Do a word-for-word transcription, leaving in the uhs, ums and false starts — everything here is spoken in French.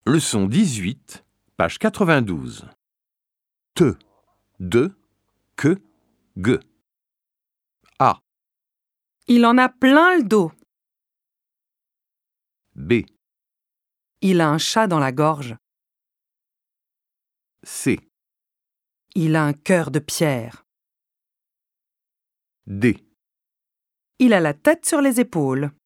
Leçon dix-huit, page quatre-vingt-douze. Te, de, que, ge. A. Il en a plein le dos. B. Il a un chat dans la gorge. C. Il a un cœur de pierre. D. Il a la tête sur les épaules.